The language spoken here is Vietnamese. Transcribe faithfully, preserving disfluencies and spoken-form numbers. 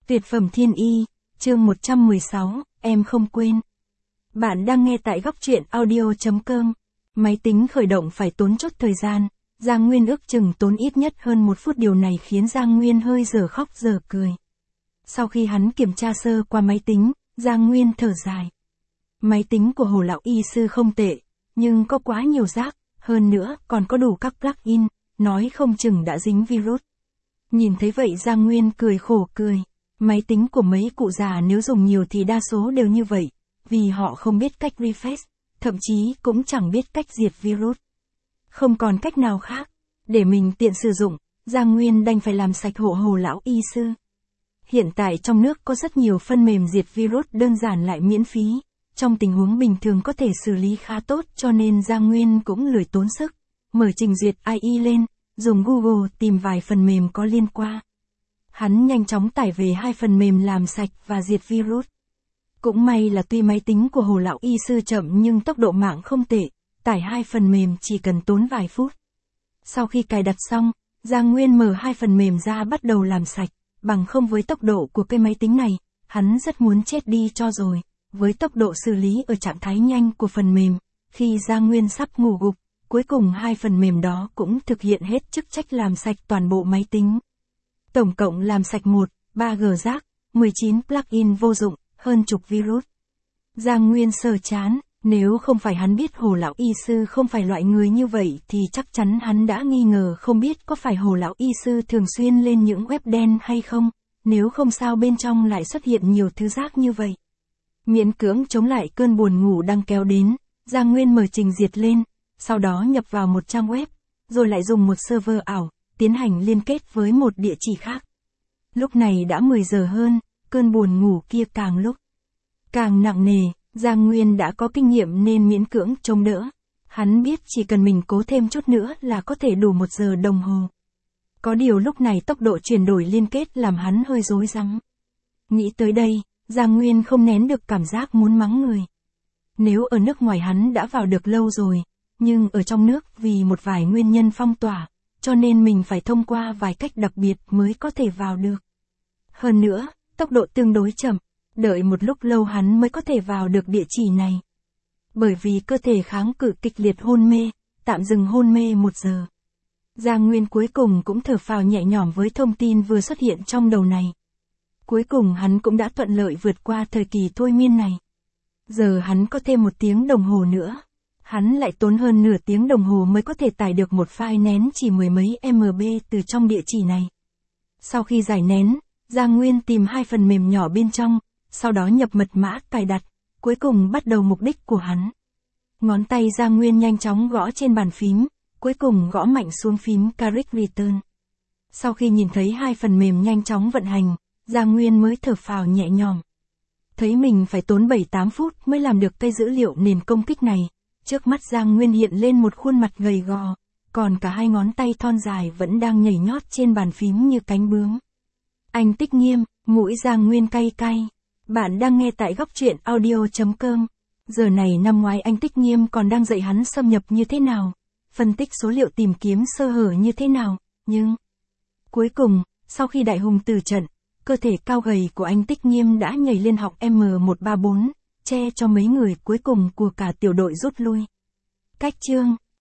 Tuyệt phẩm thiên y, chương một trăm mười sáu, em không quên. Bạn đang nghe tại góc truyện audio chấm com. Máy tính khởi động phải tốn chút thời gian, Giang Nguyên ước chừng tốn ít nhất hơn một phút, điều này khiến Giang Nguyên hơi giờ khóc giờ cười. Sau khi hắn kiểm tra sơ qua máy tính, Giang Nguyên thở dài. Máy tính của Hồ lão y sư không tệ, nhưng có quá nhiều rác, hơn nữa còn có đủ các plugin, nói không chừng đã dính virus. Nhìn thấy vậy Giang Nguyên cười khổ cười. Máy tính của mấy cụ già nếu dùng nhiều thì đa số đều như vậy, vì họ không biết cách refresh, thậm chí cũng chẳng biết cách diệt virus. Không còn cách nào khác, để mình tiện sử dụng, Giang Nguyên đành phải làm sạch hộ Hồ lão y sư. Hiện tại trong nước có rất nhiều phân mềm diệt virus đơn giản lại miễn phí, trong tình huống bình thường có thể xử lý khá tốt, cho nên Giang Nguyên cũng lười tốn sức, mở trình duyệt i e lên, dùng Google tìm vài phần mềm có liên quan. Hắn nhanh chóng tải về hai phần mềm làm sạch và diệt virus. Cũng may là tuy máy tính của Hồ lão y sư chậm nhưng tốc độ mạng không tệ, tải hai phần mềm chỉ cần tốn vài phút. Sau khi cài đặt xong, Giang Nguyên mở hai phần mềm ra bắt đầu làm sạch, bằng không với tốc độ của cái máy tính này, hắn rất muốn chết đi cho rồi. Với tốc độ xử lý ở trạng thái nhanh của phần mềm, khi Giang Nguyên sắp ngủ gục, cuối cùng hai phần mềm đó cũng thực hiện hết chức trách làm sạch toàn bộ máy tính. Tổng cộng làm sạch một, ba G rác, mười chín plugin vô dụng, hơn chục virus. Giang Nguyên sờ chán, nếu không phải hắn biết Hồ lão y sư không phải loại người như vậy thì chắc chắn hắn đã nghi ngờ không biết có phải Hồ lão y sư thường xuyên lên những web đen hay không, nếu không sao bên trong lại xuất hiện nhiều thứ rác như vậy. Miễn cưỡng chống lại cơn buồn ngủ đang kéo đến, Giang Nguyên mở trình duyệt lên, sau đó nhập vào một trang web, rồi lại dùng một server ảo, tiến hành liên kết với một địa chỉ khác. Lúc này đã mười giờ hơn, cơn buồn ngủ kia càng lúc càng nặng nề, Giang Nguyên đã có kinh nghiệm nên miễn cưỡng chống đỡ. Hắn biết chỉ cần mình cố thêm chút nữa là có thể đủ một giờ đồng hồ. Có điều lúc này tốc độ chuyển đổi liên kết làm hắn hơi rối rắm. Nghĩ tới đây, Giang Nguyên không nén được cảm giác muốn mắng người. Nếu ở nước ngoài hắn đã vào được lâu rồi, nhưng ở trong nước vì một vài nguyên nhân phong tỏa, cho nên mình phải thông qua vài cách đặc biệt mới có thể vào được. Hơn nữa, tốc độ tương đối chậm, đợi một lúc lâu hắn mới có thể vào được địa chỉ này. Bởi vì cơ thể kháng cự kịch liệt hôn mê, tạm dừng hôn mê một giờ. Giang Nguyên cuối cùng cũng thở phào nhẹ nhõm với thông tin vừa xuất hiện trong đầu này. Cuối cùng hắn cũng đã thuận lợi vượt qua thời kỳ thôi miên này. Giờ hắn có thêm một tiếng đồng hồ nữa. Hắn lại tốn hơn nửa tiếng đồng hồ mới có thể tải được một file nén chỉ mười mấy em bê từ trong địa chỉ này. Sau khi giải nén, Giang Nguyên tìm hai phần mềm nhỏ bên trong, sau đó nhập mật mã cài đặt, cuối cùng bắt đầu mục đích của hắn. Ngón tay Giang Nguyên nhanh chóng gõ trên bàn phím, cuối cùng gõ mạnh xuống phím Correct Return. Sau khi nhìn thấy hai phần mềm nhanh chóng vận hành, Giang Nguyên mới thở phào nhẹ nhõm. Thấy mình phải tốn bảy tám phút mới làm được cây dữ liệu nền công kích này, trước mắt Giang Nguyên hiện lên một khuôn mặt gầy gò, còn cả hai ngón tay thon dài vẫn đang nhảy nhót trên bàn phím như cánh bướm. Anh Tích Nghiêm, mũi Giang Nguyên cay cay. Bạn đang nghe tại góc truyện audio chấm com. Giờ này năm ngoái anh Tích Nghiêm còn đang dạy hắn xâm nhập như thế nào, phân tích số liệu tìm kiếm sơ hở như thế nào, nhưng cuối cùng, sau khi đại hùng từ trận, cơ thể cao gầy của anh Tích Nghiêm đã nhảy lên học M một ba bốn, che cho mấy người cuối cùng của cả tiểu đội rút lui. Cách chương